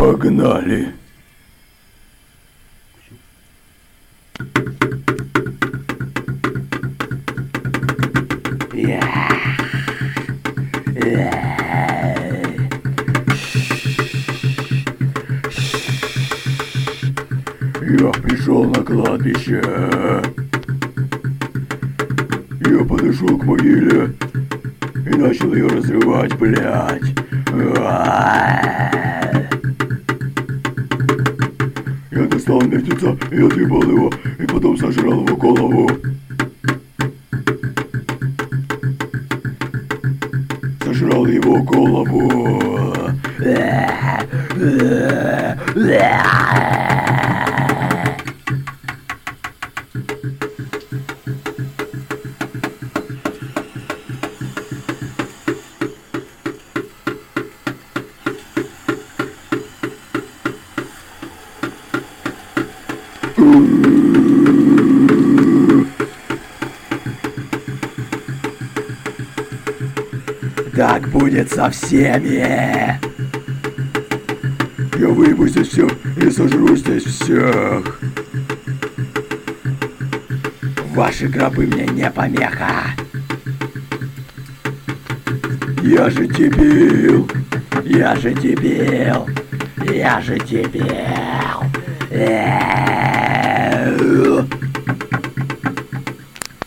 Погнали. Я пришел на кладбище. Я подошел к могиле и начал ее разрывать, блядь. Я достал мертвеца и отъебал его, и потом сожрал его голову. Сожрал его голову. Так будет со всеми. Я выебу здесь всех и сожру здесь всех. Ваши гробы мне не помеха. Я же дебил. Я же дебил. Я же дебил.